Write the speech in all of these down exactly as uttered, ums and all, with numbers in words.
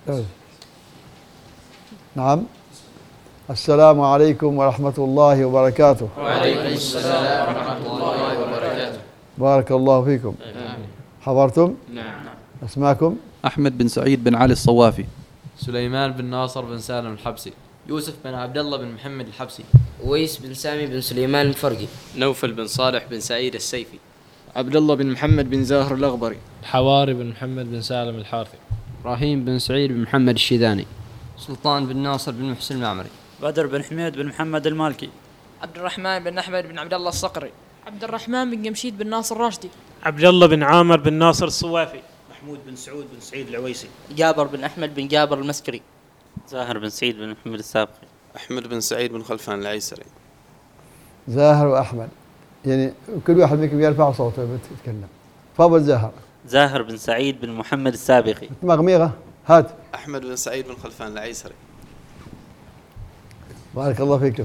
نعم. السلام عليكم ورحمة الله وبركاته. وعليكم السلام ورحمة الله وبركاته. بارك الله فيكم. حضرتم؟ نعم. أسماكم؟ أحمد بن سعيد بن علي الصوافي. سليمان بن ناصر بن سالم الحبسي. يوسف بن عبد الله بن محمد الحبسي. ويس بن سامي بن سليمان الفرقي. نوفل بن صالح بن سعيد السيفي. عبد الله بن محمد بن زاهر الأغبري. حواري بن محمد بن سالم الحارثي. إبراهيم بن سعيد بن محمد الشيداني. سلطان بن ناصر بن محسن المعمري. بدر بن حميد بن محمد المالكي. عبد الرحمن بن أحمد بن عبد الله الصقري. عبد الرحمن بن جمشيد بن ناصر الراشدي. عبد الله بن عامر بن ناصر الصوافي. محمود بن سعود بن سعيد العويسي. جابر بن أحمد بن جابر المسكري. زاهر بن سعيد بن محمد السابقي. أحمد بن سعيد بن خلفان العيسري. زاهر وأحمد، يعني كل واحد منكم يرفع صوته بيتكلم. تفضل زاهر. زاهر بن سعيد بن محمد السابقي. مغميرة هات. أحمد بن سعيد بن خلفان العيسري. بارك الله فيكم.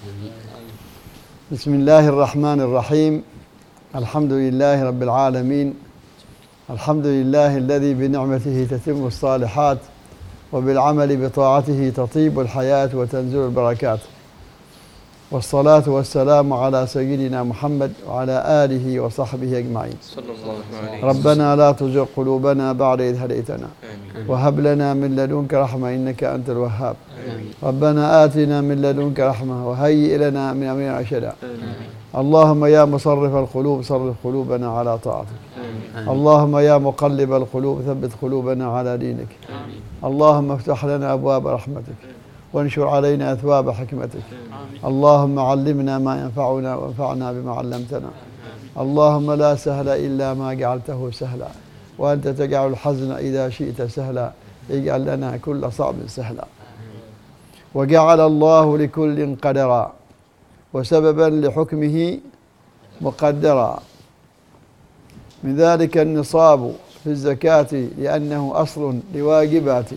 بسم الله الرحمن الرحيم. الحمد لله رب العالمين. الحمد لله الذي بنعمته تتم الصالحات وبالعمل بطاعته تطيب الحياة وتنزل البركات، والصلاة والسلام على سيدنا محمد وعلى آله وصحبه أجمعين. ربنا لا تزغ قلوبنا بعد إذ هديتنا وهب لنا من لدنك رحمة إنك أنت الوهاب. ربنا آتنا من لدنك رحمة وهيئ لنا من أمرنا رشدا. اللهم يا مصرف القلوب صرف قلوبنا على طاعتك. اللهم يا مقلب القلوب ثبت قلوبنا على دينك. اللهم افتح لنا أبواب رحمتك وانشر علينا أثواب حكمتك. اللهم علمنا ما ينفعنا وانفعنا بما علمتنا. اللهم لا سهل إلا ما جعلته سهلا وأنت تجعل الحزن إذا شئت سهلا. اجعل لنا كل صعب سهلا. وجعل الله لكل قدرا وسببا لحكمه مقدرا. من ذلك النصاب في الزكاة لأنه أصل لواجبات،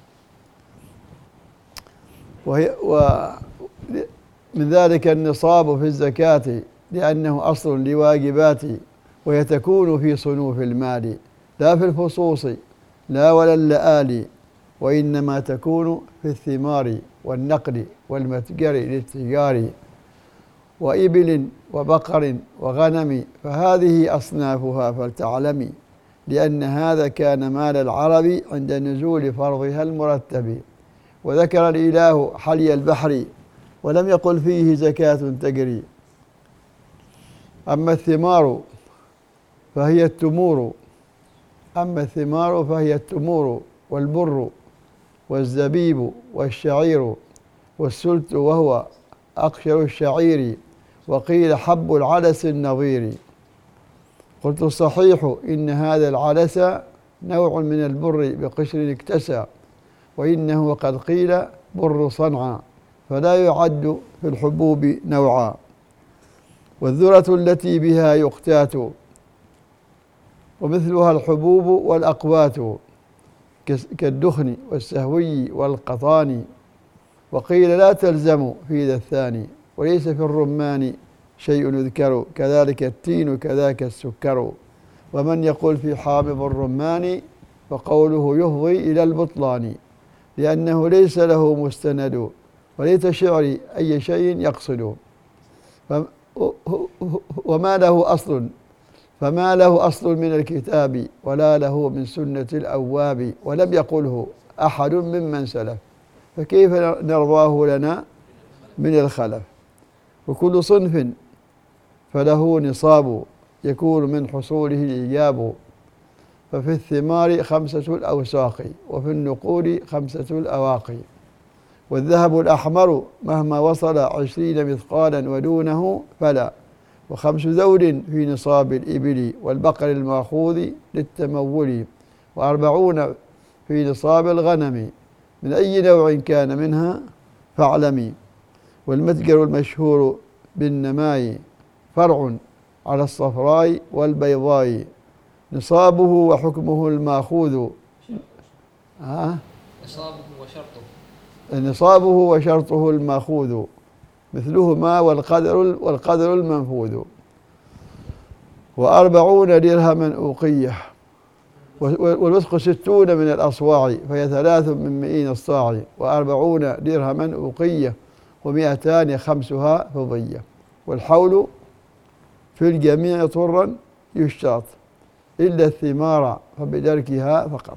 وهي ومن ذلك النصاب في الزكاة لأنه أصل لواجبات، وهي تكون في صنوف المال لا في الفصوص لا ولا اللآلي، وإنما تكون في الثمار والنقد والمتجر للتجار وإبل وبقر وغنم، فهذه أصنافها فلتعلمي، لأن هذا كان مال العرب عند نزول فرضها المرتب. وذكر الإله حلي البحر ولم يقل فيه زكاة تجري. أما الثمار فهي التمور أما الثمار فهي التمور والبر والزبيب والشعير والسلت وهو أقشر الشعير، وقيل حب العدس النظير. قلت الصحيح إن هذا العدس نوع من البر بقشر اكتسى، وإنه قد قيل بر صنعا، فلا يعد في الحبوب نوعا. والذرة التي بها يقتات ومثلها الحبوب والأقوات كالدخن والسهوي والقطان، وقيل لا تلزم في ذا الثاني، وليس في الرمان شيء يذكر، كذلك التين كذاك السكر. ومن يقول في حامض الرمان فقوله يفضي إلى البطلان، لأنه ليس له مستند، وليت شعري أي شيء يقصد. وما له أصل فما له أصل من الكتاب ولا له من سنة الأواب، ولم يقله أحد ممن سلف، فكيف نرضاه لنا من الخلف. وكل صنف فله نصاب يكون من حصوله الإيجاب، ففي الثمار خمسة الأوساق وفي النقود خمسة الأواقي. والذهب الأحمر مهما وصل عشرين مثقالا ودونه فلا، وخمس ذود في نصاب الإبل والبقر المأخوذ للتمول، وأربعون في نصاب الغنم من أي نوع كان منها فاعلمي. والمتجر المشهور بالنماء فرع على الصفراء والبيضاء، نصابه وحكمه المأخوذ ها نصابه وشرطه نصابه وشرطه المأخوذ مثلهما والقدر والقدر المنفوذ. وأربعون درهما أوقية والوسق ستون من الأصواع فهي ثلاث من مئين الصاع وأربعون درهما أوقية ومئتان خمسها فضية. والحول في الجميع طرا يشترط إلا الثمار فبدركها فقط.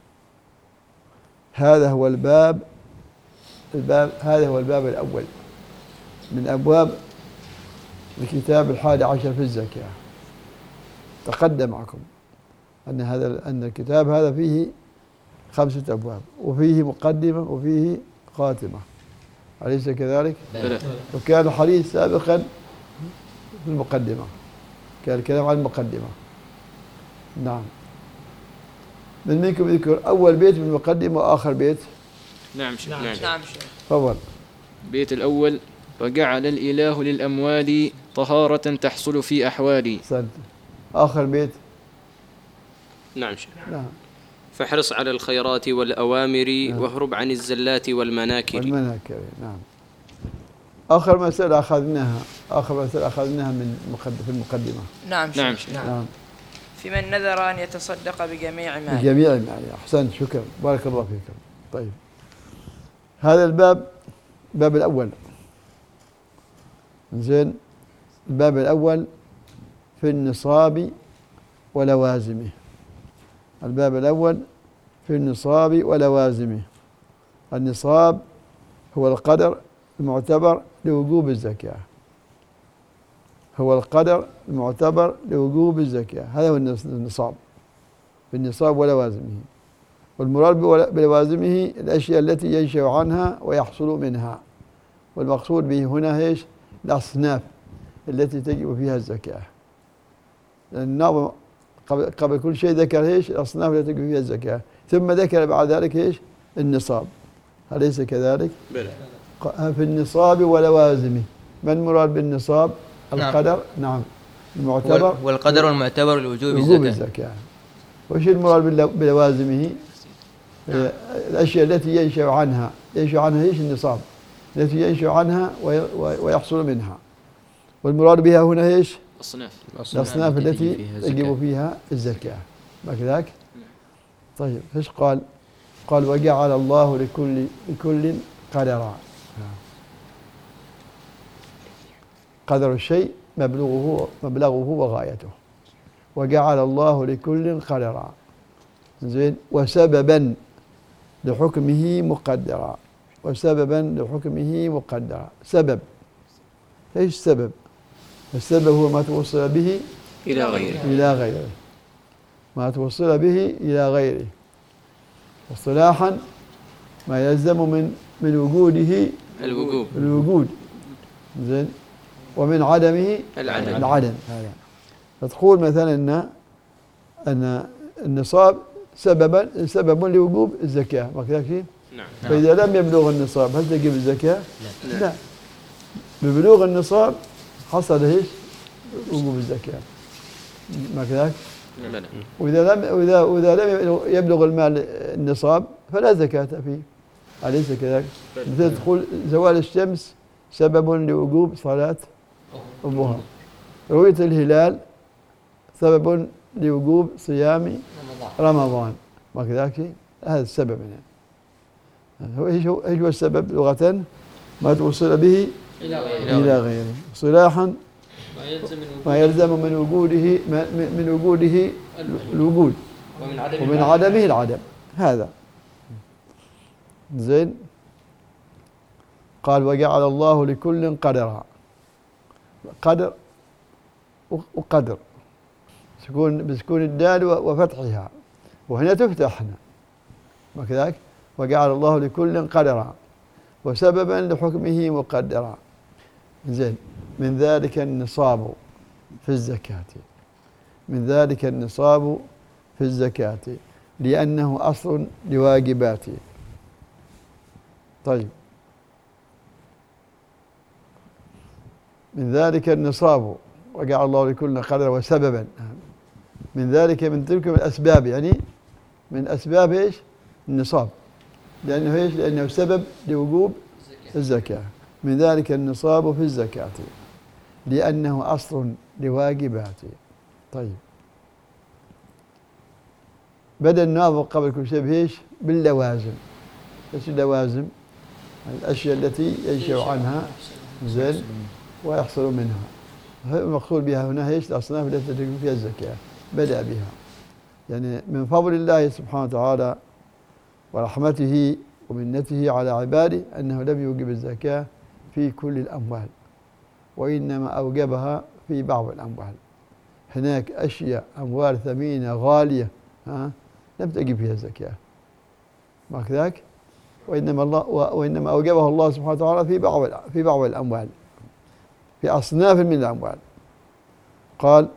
هذا هو الباب الباب هذا هو الباب الأول من أبواب الكتاب الحادي عشر في الزكاة. تقدم معكم أن هذا أن الكتاب هذا فيه خمسة أبواب وفيه مقدمة وفيه خاتمة، أليس كذلك؟ بلى. وكان الحديث سابقا في المقدمة، كان الكلام عن المقدمة. نعم. من منكم يذكر أول بيت من المقدمة وآخر بيت؟ نعم شيخ. نعم نعم شيخ. تفضل. البيت الأول: وجعل الإله للأموال طهارة تحصل في أحوالي. سنت. آخر بيت؟ نعم شيخ. نعم. فاحرص على الخيرات والأوامر نعم. واهرب عن الزلات والمناكر. والمناكر نعم. آخر مسألة أخذناها آخر مسألة أخذناها من مقدمة في المقدمة. نعم شيخ. نعم شيخ. نعم. في من نذر أن يتصدق بجميع ماله. بجميع ماله. أحسنت، شكرا، بارك الله فيكم. طيب، هذا الباب الباب الأول. زين. الباب الأول في النصاب ولوازمه. الباب الأول في النصاب ولوازمه. النصاب هو القدر المعتبر لوجوب الزكاة. هو القدر المعتبر لوجوب الزكاة، هذا هو النصاب. في النصاب ولوازمه. والمراد بلوازمه الأشياء التي ينشأ عنها ويحصل منها. والمقصود به هنا ايش؟ الأصناف التي تجب فيها الزكاة. لأن الناظم قبل, قبل كل شيء ذكر ايش؟ الأصناف التي تجب فيها الزكاة، ثم ذكر بعد ذلك ايش؟ النصاب. أليس كذلك؟ بلى. في النصاب ولوازمه. ما المراد بالنصاب؟ القدر. نعم, نعم. المعتبر والقدر المعتبر لوجوب الزكاة. الزكاة. وش المراد بلوازمه؟ نعم. الأشياء التي ينشأ عنها ينشأ عنها ايش؟ النصاب التي ينشأ عنها ويحصل منها. والمراد بها هنا ايش؟ الأصناف الأصناف التي تجب فيها الزكاة. كذلك. طيب، ايش قال؟ قال وجعل الله لكل لكل قدرا. قدر الشيء مبلغه مبلغه وغايته. وجعل الله لكل قدرا. زين. وسببا لحكمه مقدرا. وسببا لحكمه مقدرا. سبب. ايش السبب؟ السبب هو ما توصل به إلى غيره. إلى غيره. ما توصل به إلى غيره. اصطلاحا ما يلزم من من وجوده الوجوب الوجود. زين. ومن عدمه العدم. العدم. هذا. فتقول مثلا ان ان النصاب سببا سبب لوجوب الزكاة، ما كذا شيء؟ نعم. فإذا لم يبلغ النصاب هل تجب الزكاة؟ لا. لا. ببلوغ النصاب حصل ايش؟ وجوب الزكاة. ما كذاك؟ لا. وإذا لم وإذا وإذا لم يبلغ المال النصاب فلا زكاة فيه. أليس كذلك؟ مثل تقول زوال الشمس سبب لوجوب صلاة الظهر. رؤية الهلال سبب لوجوب صيام رمضان. ما كذلك؟ هذا السبب هنا. هو ايش هو ايش هو السبب لغة؟ ما توصل به إلى غيره. إلى غيره. صلاحا ما يلزم من وجوده من وجوده الوجود ومن عدمه ومن عدمه العدم. هذا. زين. قال وجعل الله لكل قدرا. قدر وقدر سكون بسكون الدال وفتحها، وهنا تفتح هنا. وكذلك وجعل الله لكل قدرا وسببا لحكمه مقدرا. زين. من ذلك النصاب في الزكاة. من ذلك النصاب في الزكاة لأنه أصل لواجباته. طيب. من ذلك النصاب وجعل الله لكل قدر وسببا. من ذلك من تلك الأسباب، يعني من أسباب إيش؟ النصاب. لأنه إيش؟ لأنه سبب لوجوب الزكاة. من ذلك النصاب في الزكاة لأنه أصل لواجباته. طيب. بدأ الناظم قبل كل شيء بإيش؟ باللوازم. إيش اللوازم؟ الأشياء التي ينشأ عنها زين ويحصل منها. المقصود بها هنا إيش؟ الأصناف التي تجب فيها الزكاة. بدأ بها يعني من فضل الله سبحانه وتعالى ورحمته ومنته على عباده أنه لم يوجب الزكاة في كل الأموال، وإنما أوجبها في بعض الأموال. هناك أشياء أموال ثمينة غالية ها لم تجب فيها الزكاة، ما كذاك؟ وإنما الله وإنما أوجبها الله سبحانه وتعالى في بعض في بعض الأموال، في أصناف من الأموال. قال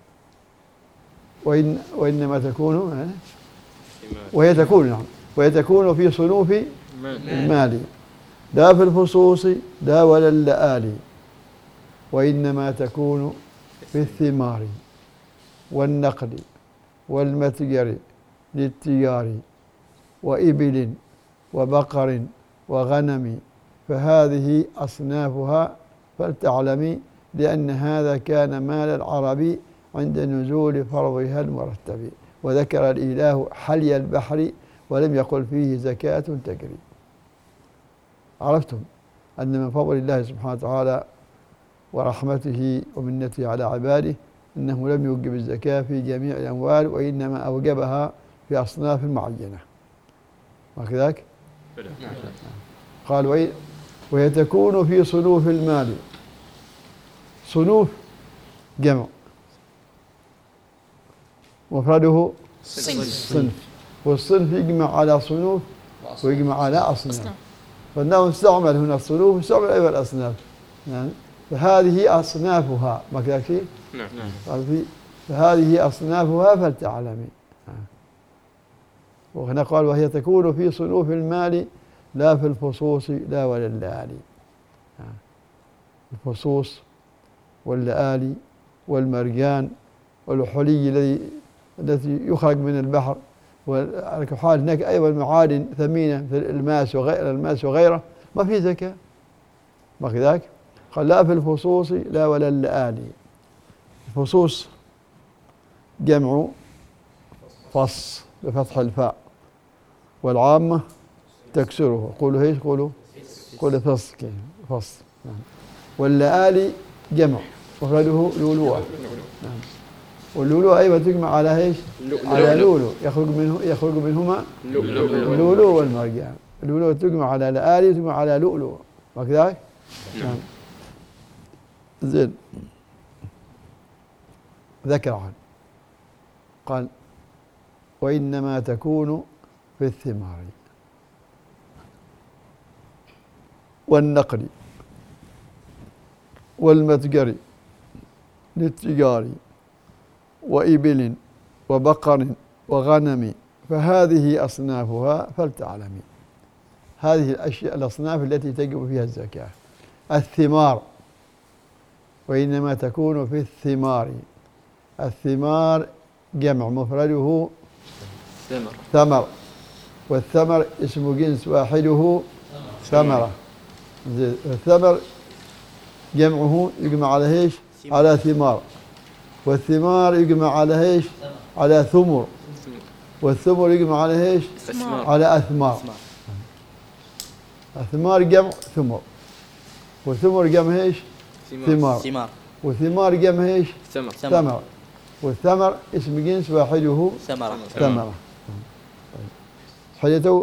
وإن وإنما تكون وهي تكون نعم وهي تكون في صنوف المال لا في الفصوص لا ولا اللآلي، وإنما تكون في الثمار والنقل والمتجر للتجار وإبل وبقر وغنم، فهذه أصنافها فلتعلمي لأن هذا كان مال العرب عند نزول فرضها المرتب، وذكر الإله حلي البحر ولم يقل فيه زكاة تجري. عرفتم أن من فضل الله سبحانه وتعالى ورحمته ومنته على عباده أنه لم يوجب الزكاة في جميع الأموال، وإنما أوجبها في أصناف معينة، وكذلك قال وهي تكون في صنوف المال. صنوف جمع مفرده صنف، والصنف يجمع على صنوف ويجمع على أصناف، فإنه استعمل هنا الصنوف واستعمل أيضا الأصناف يعني فهذه أصنافها، ما كذا شيء؟ نعم. فهذه أصنافها فلتعلمي. وهنا قال وهي تكون في صنوف المال لا في الفصوص لا ولا اللآلي. الفصوص واللآلي والمرجان والحلي الذي التي يخرج من البحر، وعلى كل حال هناك أيضا معادن ثمينة مثل الماس وغير الماس وغيره ما في زكاة، ما كذاك؟ قال لا في الفصوص لا ولا اللآلي. الفصوص جمع فص بفتح الفاء، والعامة تكسره، قولوا ايش؟ قولوا قولوا فص فص نعم. واللآلي جمع مفرده لؤلؤة نعم. واللؤلؤ أيضا تجمع على ايش؟ على لؤلؤ، يخرج منه يخرج منهما اللؤلؤ والمرجان. اللؤلؤ تجمع على لآلي وتجمع على لؤلؤ، وكذلك نعم. زين ذكر عنه قال وإنما تكون في الثمار والنقل والمتجر للتجار وإبل وبقر وغنم، فهذه أصنافها فلتعلمي. هذه الأشياء الأصناف التي تجب فيها الزكاة. الثمار وإنما تكون في الثمار. الثمار جمع مفرده ثمر ثمر، والثمر اسم جنس واحده ثمرة. الثمر جمعه يجمع على ايش؟ على ثمار، والثمار يجمع على ايش؟ على ثمر، والثمر يجمع على ايش؟ على أثمار. الثمار جمع ثمر، والثمر جمع ايش؟ ثمار، والثمار جمع ايش؟ ثمر، والثمر اسم جنس واحده ثمرة ثمرة. حيث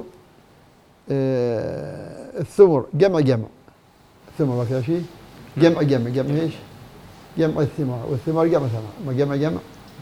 آه الثمر جمع جمع ثمر، ما كذا شيء؟ جمع جمع جمع ايش؟ جمع الثمار، والثمار جمع ثمر، ما جمع جمع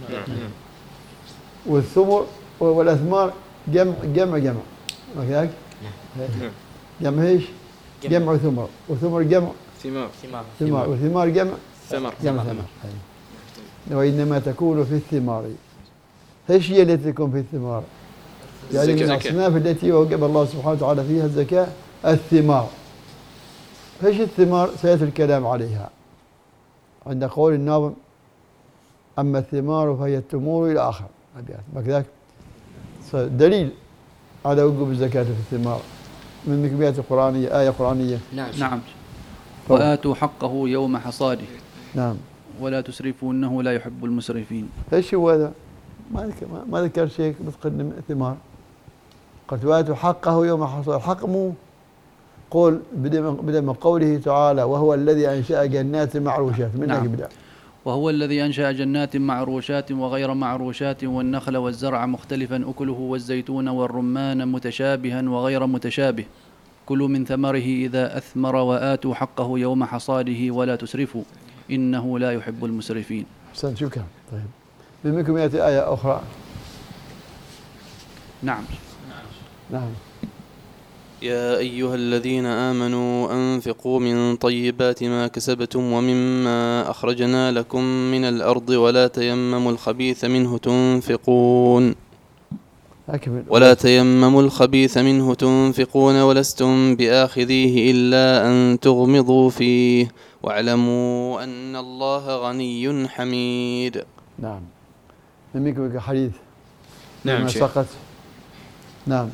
والثمر والأثمار جمع جمع جمع، ما كذاك؟ جمع ايش؟ جمع ثمر، والثمر جمع ثمار ثمار، والثمار جمع ثمر جمع ثمر. وإنما تكون في الثمار. ايش هي التي تكون في الثمار؟ يعني من الأصناف التي وجب الله سبحانه وتعالى فيها الزكاة الثمار. ايش الثمار؟ سيأتي الكلام عليها عند قول الناظم أما الثمار فهي التمور إلى آخر أبيات، ما كذاك؟ دليل على وجوب الزكاة في الثمار من مكبيات القرآنية، آية قرآنية. نعم نعم. وآتوا حقه يوم حصاده. نعم. ولا تسرفوا إنه لا يحب المسرفين. ايش هو هذا؟ ما ذكر ما ذكر شيء بتقدم ثمار. قد واتوا حقه يوم حصاد. الحق مو قول بدأ من قوله تعالى وهو الذي أنشأ جنات معروشات من نعم. يبدأ وهو الذي أنشأ جنات معروشات وغير معروشات والنخل والزرع مختلفا أكله والزيتون والرمان متشابها وغير متشابه كلوا من ثمره إذا أثمر وآتوا حقه يوم حصاده ولا تسرفوا إنه لا يحب المسرفين. أحسن شكرا. طيب بمنكم يأتي آية أخرى. نعم نعم. يا أيها الذين آمنوا أنفقوا من طيبات ما كسبتم ومما أخرجنا لكم من الأرض ولا تيمموا الخبيث منه تنفقون ولا تيمموا الخبيث منه تنفقون ولستم بآخذيه إلا أن تغمضوا فيه واعلموا أن الله غني حميد. نعم. منكم حديث. نعم سقط. نعم.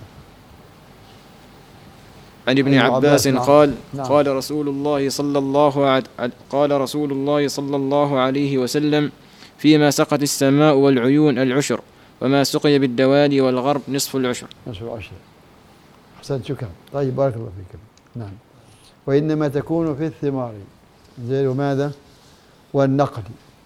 عن ابن عباس قال نعم. قال رسول الله صلى الله عليه قال رسول الله صلى الله عليه وسلم فيما سقت السماء والعيون العشر وما سقي بالدوالي والغرب نصف العشر. نصف العشر. أحسنت شكرا. طيب بارك الله فيكم. نعم. وإنما تكون في الثمار زين وماذا؟ والنقد.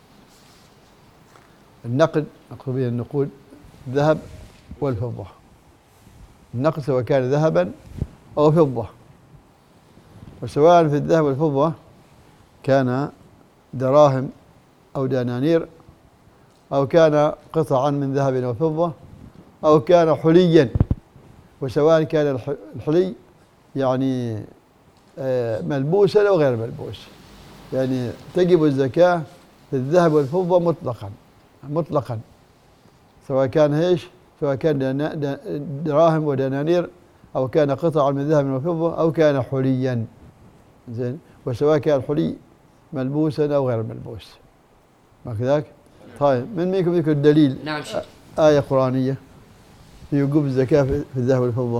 النقد نقصد به النقود الذهب والفضة. النقد سواء كان ذهبا أو فضة، وسواء في الذهب والفضة كان دراهم أو دنانير أو كان قطعا من ذهب وفضة أو كان حليا، وسواء كان الحلي يعني ملبوسا أو غير ملبوس، يعني تجب الزكاة في الذهب والفضة مطلقا مطلقا سواء كان هيش سواء كان دراهم ودنانير أو كان قطعا من ذهب وفضة أو كان حليا زين، وسواء كان الحلي ملبوسا أو غير ملبوس ما كذاك. طيب من منكم ذكر الدليل؟ نعم شيخ. آية قرآنية في وجوب الزكاة في الذهب والفضة.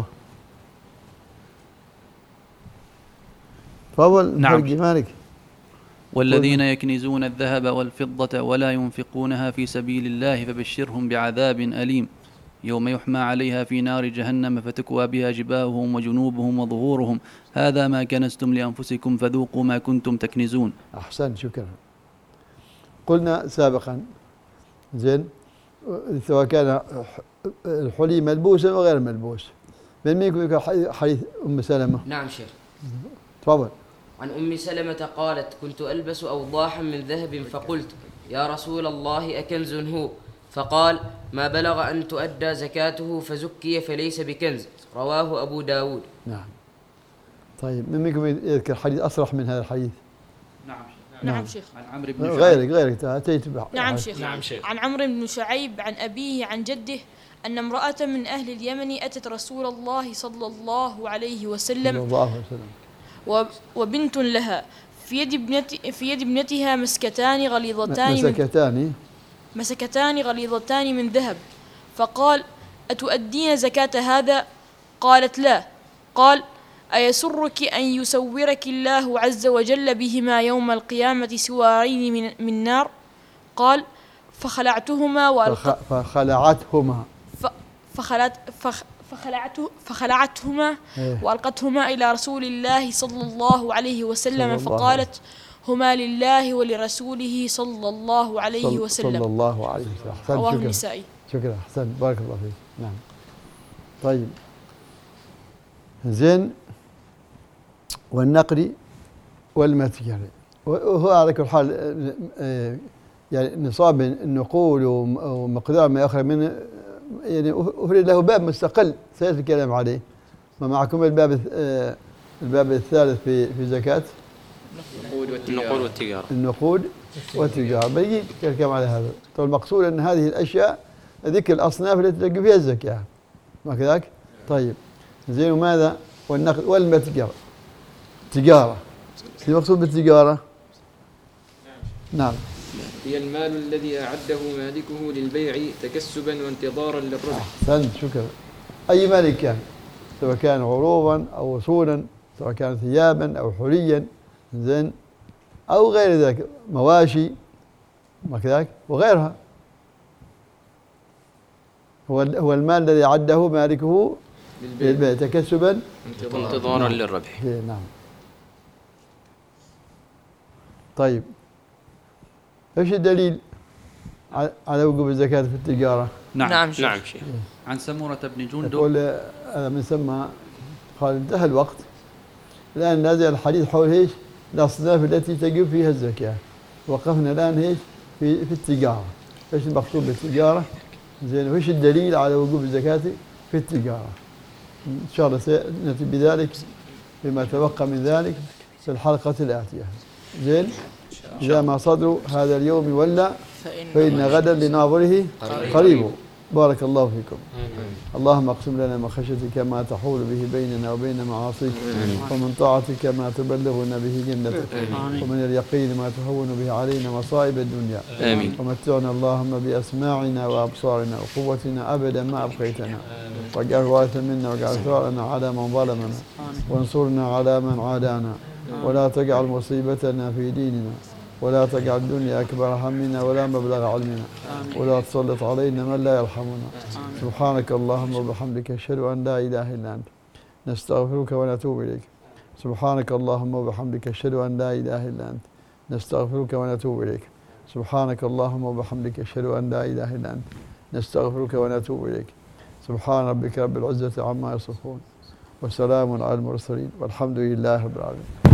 تفضل. نعم. مالك. والذين يكنزون الذهب والفضة ولا ينفقونها في سبيل الله فبشرهم بعذاب أليم يوم يحمى عليها في نار جهنم فتكوى بها جباههم وجنوبهم وظهورهم هذا ما كنزتم لأنفسكم فذوقوا ما كنتم تكنزون. أحسن شكرا. قلنا سابقا زين سواء كان الحلي ملبوسا وغير ملبوس. من منكم يقول حديث أم سلمة؟ نعم شيخ. تفضل. عن أم سلمة قالت كنت ألبس أوضاحا من ذهب فقلت يا رسول الله أكنز هو؟ فقال ما بلغ أن تؤدى زكاته فزكي فليس بكنز. رواه أبو داود. نعم. طيب من منكم يذكر حديث أصرح من هذا الحديث؟ نعم نعم شيخ. عن عمرو بن شعيب. غيرك غيرك أتيت بحديث. نعم شيخ. نعم شيخ. عن عمرو بن شعيب عن أبيه عن جده أن امرأة من أهل اليمن أتت رسول الله صلى الله عليه وسلم صلى الله عليه وسلم وبنت لها في يد ابنتي في يد ابنتها مسكتان غليظتان مسكتان مسكتان غليظتان من ذهب، فقال أتؤدين زكاة هذا؟ قالت لا. قال أيسرك أن يسورك الله عز وجل بهما يوم القيامة سوارين من, من نار؟ قال فخلعتهما وألقت فخلعتهما فخلعت فخ فخلعته فخلعتهما وألقتهما إلى رسول الله صلى الله عليه وسلم فقالت هما لله ولرسوله صلى الله عليه وسلم. صلى الله عليه وسلم. رواه النسائي. شكرا. أحسن بارك الله فيك. نعم. طيب زين والنقد والمتجر وهو على كل حال يعني نصاب النقول ومقدار ما يخرج منه يعني أفرد له باب مستقل سيأتي الكلام عليه. ومعكم الباب الباب الثالث في في زكاة النقود والتجارة. النقود والتجارة بيجي الكلام على هذا. طيب المقصود أن هذه الأشياء ذكر الأصناف التي تلقى فيها الزكاة ما كذاك. طيب زين وماذا؟ والنقد والمتجر تجارة. المقصود بالتجارة نعم هي المال الذي أعده مالكه للبيع تكسبا وانتظارا للربح. أحسنت شكرا. أي مال كان سواء كان عروضا أو وصولا سواء كان ثيابا أو حليا زين أو غير ذلك مواشي ما كذاك وغيرها هو هو المال الذي عده مالكه للبيع تكسبا انتظارا للربح. نعم. طيب ايش الدليل على وجوب الزكاة في التجارة؟ نعم نعم شيخ. نعم شيخ. عن سمورة بن جندب يقول هذا من ثم قال انتهى الوقت، الآن نازل الحديث حول ايش؟ الأصناف التي تجب فيها الزكاة. وقفنا الآن ايش؟ في في التجارة. ايش المقصود بالتجارة؟ زين، وايش الدليل على وجوب الزكاة في التجارة؟ إن شاء الله سنأتي بذلك بما تبقى من ذلك في الحلقة الآتية. زين، إذا ما صدر هذا اليوم ولا فإن غدا لناظره قريب. بارك الله فيكم. اللهم اقسم لنا من خشيتك ما تحول به بيننا وبين معاصيك، ومن طاعتك ما تبلغنا به جنتك، ومن اليقين ما تهون به علينا مصائب الدنيا. آمين. ومتعنا اللهم بأسماعنا وأبصارنا وقوتنا أبدا ما أبقيتنا، واجعل وارثا منا واجعل ثارنا على من ظلمنا، وانصرنا على من عادانا، ولا تجعل مصيبتنا في ديننا، ولا تجعل الدنيا أكبر همنا ولا مبلغ علمنا، ولا تسلط علينا من لا يرحمنا. سبحانك اللهم وبحمدك أشهد أن لا إله إلا أنت نستغفرك ونتوب إليك. سبحانك اللهم وبحمدك أشهد أن لا إله إلا أنت نستغفرك ونتوب إليك. سبحانك اللهم وبحمدك أشهد أن لا إله إلا أنت نستغفرك ونتوب إليك. سبحان ربك رب العزة عما يصفون، وسلام على المرسلين، والحمد لله رب العالمين.